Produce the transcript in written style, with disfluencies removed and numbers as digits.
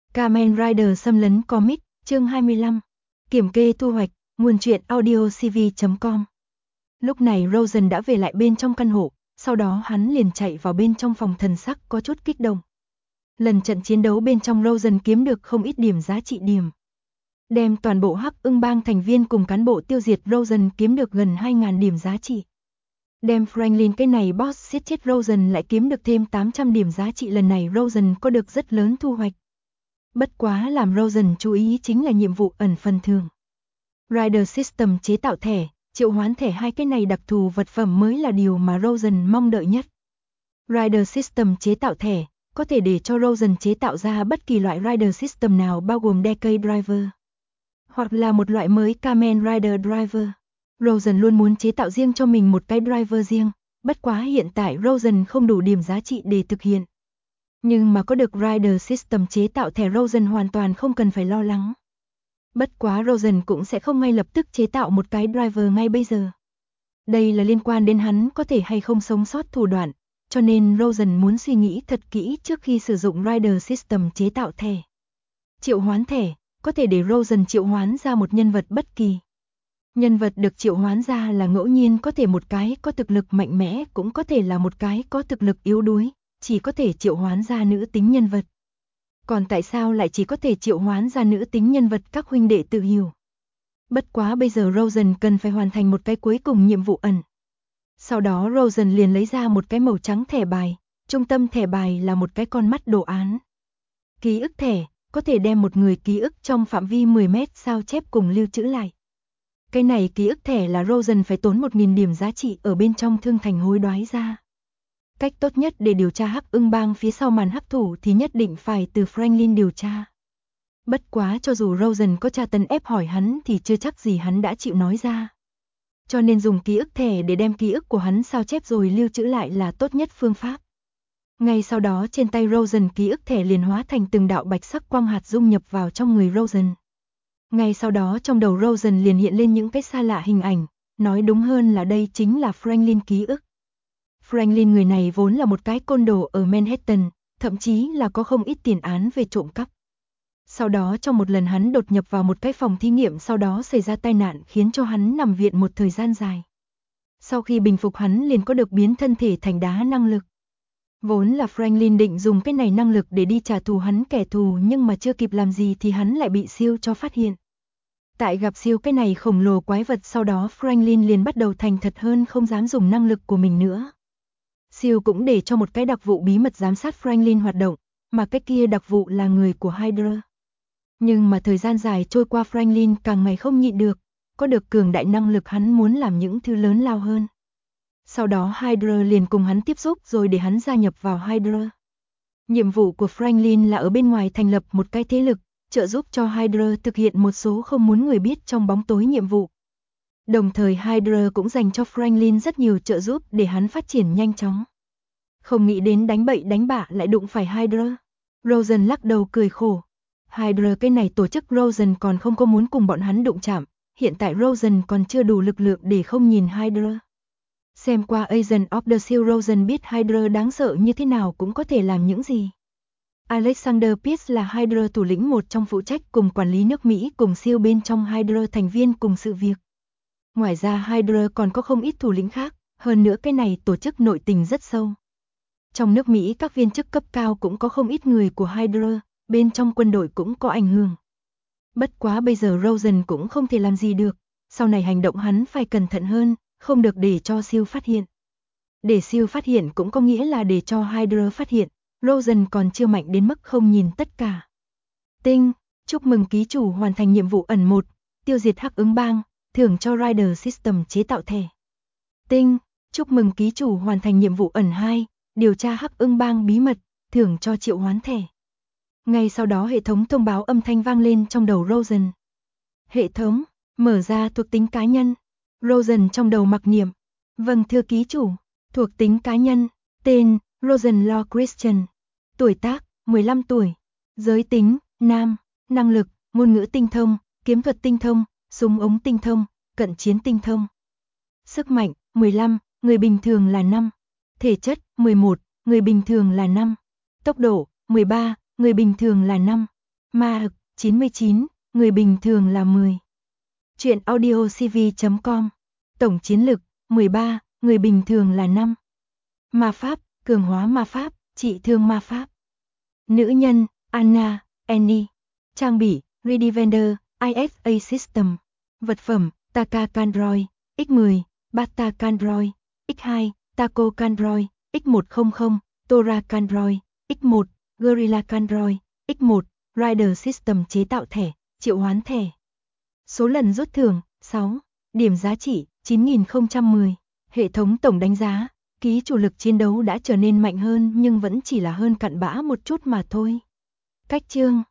Kamen Rider xâm lấn comic, chương 25. Kiểm kê thu hoạch, nguồn truyện audio cv.com. Lúc này Rosen đã về lại bên trong căn hộ, sau đó hắn liền chạy vào bên trong phòng, thần sắc có chút kích động. Lần trận chiến đấu bên trong Rosen kiếm được không ít điểm giá trị điểm. Đem toàn bộ Hắc Ưng Bang thành viên cùng cán bộ tiêu diệt, Rosen kiếm được gần 2.000 điểm giá trị. Đem Franklin cái này boss giết chết, Rosen lại kiếm được thêm 800 điểm giá trị. Lần này Rosen có được rất lớn thu hoạch. Bất quá làm Rosen chú ý chính là nhiệm vụ ẩn phần thưởng. Rider System chế tạo thẻ, triệu hoán thẻ, hai cái này đặc thù vật phẩm mới là điều mà Rosen mong đợi nhất. Rider System chế tạo thẻ, có thể để cho Rosen chế tạo ra bất kỳ loại Rider System nào, bao gồm Decay Driver, hoặc là một loại mới Kamen Rider Driver. Rosen luôn muốn chế tạo riêng cho mình một cái driver riêng, bất quá hiện tại Rosen không đủ điểm giá trị để thực hiện. Nhưng mà có được Rider System chế tạo thẻ, Rosen hoàn toàn không cần phải lo lắng. Bất quá Rosen cũng sẽ không ngay lập tức chế tạo một cái driver ngay bây giờ. Đây là liên quan đến hắn có thể hay không sống sót thủ đoạn, cho nên Rosen muốn suy nghĩ thật kỹ trước khi sử dụng Rider System chế tạo thẻ. Triệu hoán thẻ, có thể để Rosen triệu hoán ra một nhân vật bất kỳ. Nhân vật được triệu hoán ra là ngẫu nhiên, có thể một cái có thực lực mạnh mẽ, cũng có thể là một cái có thực lực yếu đuối, chỉ có thể triệu hoán ra nữ tính nhân vật. Còn tại sao lại chỉ có thể triệu hoán ra nữ tính nhân vật, các huynh đệ tự hiểu. Bất quá bây giờ Rosen cần phải hoàn thành một cái cuối cùng nhiệm vụ ẩn. Sau đó Rosen liền lấy ra một cái màu trắng thẻ bài, trung tâm thẻ bài là một cái con mắt đồ án. Ký ức thẻ, có thể đem một người ký ức trong phạm vi 10 mét sao chép cùng lưu trữ lại. Cái này ký ức thẻ là Rosen phải tốn 1.000 điểm giá trị ở bên trong thương thành hối đoái ra. Cách tốt nhất để điều tra Hắc Ưng Bang phía sau màn hắc thủ thì nhất định phải từ Franklin điều tra. Bất quá cho dù Rosen có tra tấn ép hỏi hắn thì chưa chắc gì hắn đã chịu nói ra. Cho nên dùng ký ức thẻ để đem ký ức của hắn sao chép rồi lưu trữ lại là tốt nhất phương pháp. Ngay sau đó trên tay Rosen ký ức thẻ liền hóa thành từng đạo bạch sắc quang hạt dung nhập vào trong người Rosen. Ngay sau đó trong đầu Rosen liền hiện lên những cái xa lạ hình ảnh, nói đúng hơn là đây chính là Franklin ký ức. Franklin người này vốn là một cái côn đồ ở Manhattan, thậm chí là có không ít tiền án về trộm cắp. Sau đó trong một lần hắn đột nhập vào một cái phòng thí nghiệm, sau đó xảy ra tai nạn khiến cho hắn nằm viện một thời gian dài. Sau khi bình phục hắn liền có được biến thân thể thành đá năng lực. Vốn là Franklin định dùng cái này năng lực để đi trả thù hắn kẻ thù, nhưng mà chưa kịp làm gì thì hắn lại bị Siêu cho phát hiện. Tại gặp Siêu cái này khổng lồ quái vật, sau đó Franklin liền bắt đầu thành thật hơn, không dám dùng năng lực của mình nữa. Siêu cũng để cho một cái đặc vụ bí mật giám sát Franklin hoạt động, mà cái kia đặc vụ là người của Hydra. Nhưng mà thời gian dài trôi qua, Franklin càng ngày không nhịn được, có được cường đại năng lực, hắn muốn làm những thứ lớn lao hơn. Sau đó Hydra liền cùng hắn tiếp xúc rồi để hắn gia nhập vào Hydra. Nhiệm vụ của Franklin là ở bên ngoài thành lập một cái thế lực, trợ giúp cho Hydra thực hiện một số không muốn người biết trong bóng tối nhiệm vụ. Đồng thời Hydra cũng dành cho Franklin rất nhiều trợ giúp để hắn phát triển nhanh chóng. Không nghĩ đến đánh bậy đánh bạ lại đụng phải Hydra. Rosen lắc đầu cười khổ. Hydra cái này tổ chức Rosen còn không có muốn cùng bọn hắn đụng chạm, hiện tại Rosen còn chưa đủ lực lượng để không nhìn Hydra. Xem qua Agent of the Shield, Rosen biết Hydra đáng sợ như thế nào, cũng có thể làm những gì. Alexander Pierce là Hydra thủ lĩnh, một trong phụ trách cùng quản lý nước Mỹ cùng Shield bên trong Hydra thành viên cùng sự việc. Ngoài ra Hydra còn có không ít thủ lĩnh khác, hơn nữa cái này tổ chức nội tình rất sâu. Trong nước Mỹ các viên chức cấp cao cũng có không ít người của Hydra, bên trong quân đội cũng có ảnh hưởng. Bất quá bây giờ Rosen cũng không thể làm gì được, sau này hành động hắn phải cẩn thận hơn, không được để cho Siêu phát hiện. Để Siêu phát hiện cũng có nghĩa là để cho Hydra phát hiện, Rosen còn chưa mạnh đến mức không nhìn tất cả. Tinh, chúc mừng ký chủ hoàn thành nhiệm vụ ẩn 1, tiêu diệt Hắc Ưng Bang, thưởng cho Rider System chế tạo thẻ. Tinh, chúc mừng ký chủ hoàn thành nhiệm vụ ẩn 2, điều tra Hắc Ưng Bang bí mật, thưởng cho triệu hoán thẻ. Ngay sau đó hệ thống thông báo âm thanh vang lên trong đầu Rosen. Hệ thống, mở ra thuộc tính cá nhân. Rosen trong đầu mặc niệm. Vâng thưa ký chủ, thuộc tính cá nhân, tên, Rosen Law Christian. Tuổi tác, 15 tuổi. Giới tính, nam. Năng lực, ngôn ngữ tinh thông, kiếm thuật tinh thông, súng ống tinh thông, cận chiến tinh thông. Sức mạnh, 15, người bình thường là 5. Thể chất, 11, người bình thường là 5. Tốc độ, 13, người bình thường là 5. Ma Hực 99, người bình thường là 10. Chuyện audio cv.com. Tổng chiến lực 13, người bình thường là 5. Ma pháp, cường hóa ma pháp, trị thương ma pháp. Nữ nhân, Anna, Annie. Trang bị, Redivender, ISA System. Vật phẩm, Taka Kandroid, X10, Bata Kandroid, X2, Taco Kandroid, X100, Tora Kandroid, X1, Gorilla Kandroid, X1, Rider System chế tạo thẻ, triệu hoán thẻ. Số lần rút thưởng, 6. Điểm giá trị, 9010. Hệ thống tổng đánh giá, ký chủ lực chiến đấu đã trở nên mạnh hơn nhưng vẫn chỉ là hơn cặn bã một chút mà thôi. Cách chương